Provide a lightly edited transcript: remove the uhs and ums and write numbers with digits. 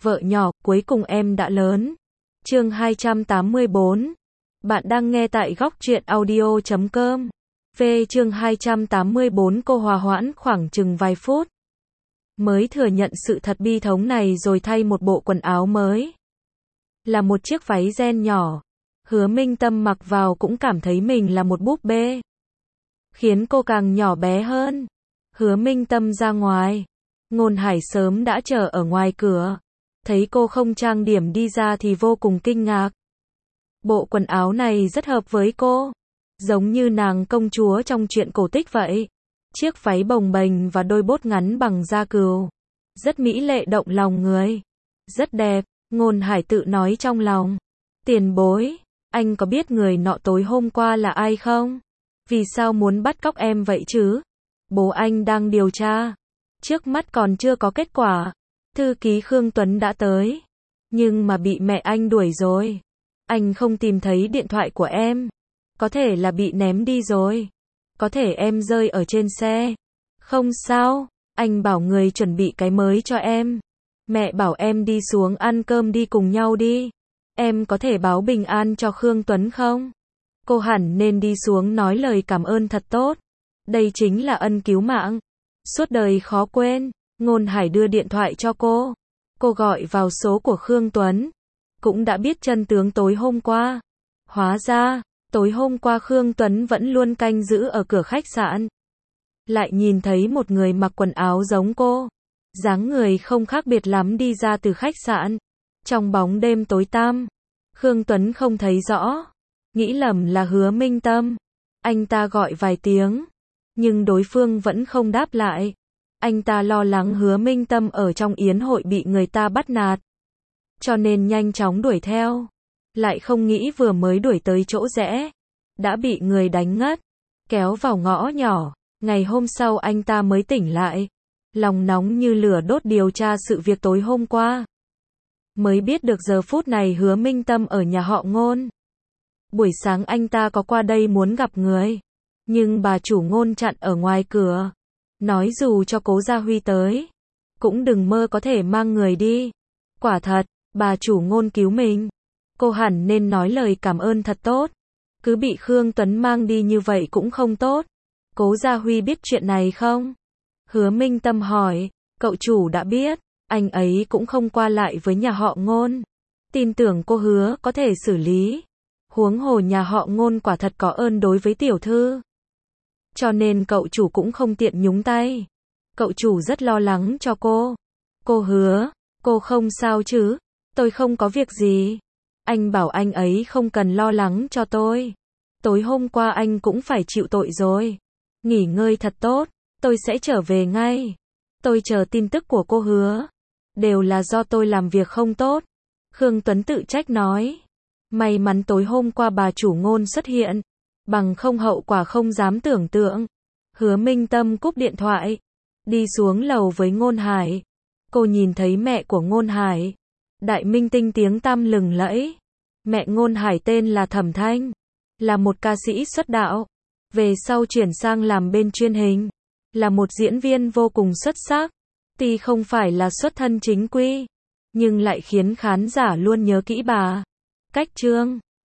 Vợ nhỏ, cuối cùng em đã lớn. Chương 284. Bạn đang nghe tại góc truyện audio.com. Về chương 284, cô hòa hoãn khoảng chừng vài phút. Mới thừa nhận sự thật bi thống này rồi thay một bộ quần áo mới. Là một chiếc váy ren nhỏ. Hứa Minh Tâm mặc vào cũng cảm thấy mình là một búp bê. Khiến cô càng nhỏ bé hơn. Hứa Minh Tâm ra ngoài. Ngôn Hải sớm đã chờ ở ngoài cửa. Thấy cô không trang điểm đi ra thì vô cùng kinh ngạc. Bộ quần áo này rất hợp với cô. Giống như nàng công chúa trong truyện cổ tích vậy. Chiếc váy bồng bềnh và đôi bốt ngắn bằng da cừu. Rất mỹ lệ động lòng người. Rất đẹp, Ngôn Hải tự nói trong lòng. Tiền bối, anh có biết người nọ tối hôm qua là ai không? Vì sao muốn bắt cóc em vậy chứ? Bố anh đang điều tra. Trước mắt còn chưa có kết quả. Thư ký Khương Tuấn đã tới. Nhưng mà bị mẹ anh đuổi rồi. Anh không tìm thấy điện thoại của em. Có thể là bị ném đi rồi. Có thể em rơi ở trên xe. Không sao, anh bảo người chuẩn bị cái mới cho em. Mẹ bảo em đi xuống ăn cơm đi cùng nhau đi. Em có thể báo bình an cho Khương Tuấn không? Cô hẳn nên đi xuống nói lời cảm ơn thật tốt. Đây chính là ân cứu mạng. Suốt đời khó quên. Ngôn Hải đưa điện thoại cho cô. Cô gọi vào số của Khương Tuấn. Cũng đã biết chân tướng tối hôm qua. Hóa ra, tối hôm qua Khương Tuấn vẫn luôn canh giữ ở cửa khách sạn. Lại nhìn thấy một người mặc quần áo giống cô. Dáng người không khác biệt lắm đi ra từ khách sạn. Trong bóng đêm tối tăm. Khương Tuấn không thấy rõ. Nghĩ lầm là Hứa Minh Tâm. Anh ta gọi vài tiếng. Nhưng đối phương vẫn không đáp lại. Anh ta lo lắng Hứa Minh Tâm ở trong yến hội bị người ta bắt nạt. Cho nên nhanh chóng đuổi theo. Lại không nghĩ vừa mới đuổi tới chỗ rẽ. Đã bị người đánh ngất. Kéo vào ngõ nhỏ. Ngày hôm sau anh ta mới tỉnh lại. Lòng nóng như lửa đốt điều tra sự việc tối hôm qua. Mới biết được giờ phút này Hứa Minh Tâm ở nhà họ Ngôn. Buổi sáng anh ta có qua đây muốn gặp người. Nhưng bà chủ Ngôn chặn ở ngoài cửa. Nói dù cho Cố Gia Huy tới. Cũng đừng mơ có thể mang người đi. Quả thật, bà chủ Ngôn cứu mình. Cô hẳn nên nói lời cảm ơn thật tốt. Cứ bị Khương Tuấn mang đi như vậy cũng không tốt. Cố Gia Huy biết chuyện này không? Hứa Minh Tâm hỏi. Cậu chủ đã biết. Anh ấy cũng không qua lại với nhà họ Ngôn. Tin tưởng cô Hứa có thể xử lý. Huống hồ nhà họ Ngôn quả thật có ơn đối với tiểu thư. Cho nên cậu chủ cũng không tiện nhúng tay. Cậu chủ rất lo lắng cho cô. Cô Hứa, cô không sao chứ? Tôi không có việc gì. Anh bảo anh ấy không cần lo lắng cho tôi. Tối hôm qua anh cũng phải chịu tội rồi. Nghỉ ngơi thật tốt, tôi sẽ trở về ngay. Tôi chờ tin tức của cô Hứa. Đều là do tôi làm việc không tốt. Khương Tuấn tự trách nói. May mắn tối hôm qua bà chủ Ngôn xuất hiện. Bằng không hậu quả không dám tưởng tượng. Hứa Minh Tâm cúp điện thoại. Đi xuống lầu với Ngôn Hải. Cô nhìn thấy mẹ của Ngôn Hải. Đại minh tinh tiếng tăm lừng lẫy. Mẹ Ngôn Hải tên là Thẩm Thanh. Là một ca sĩ xuất đạo. Về sau chuyển sang làm bên truyền hình. Là một diễn viên vô cùng xuất sắc. Tuy không phải là xuất thân chính quy. Nhưng lại khiến khán giả luôn nhớ kỹ bà. Cách chương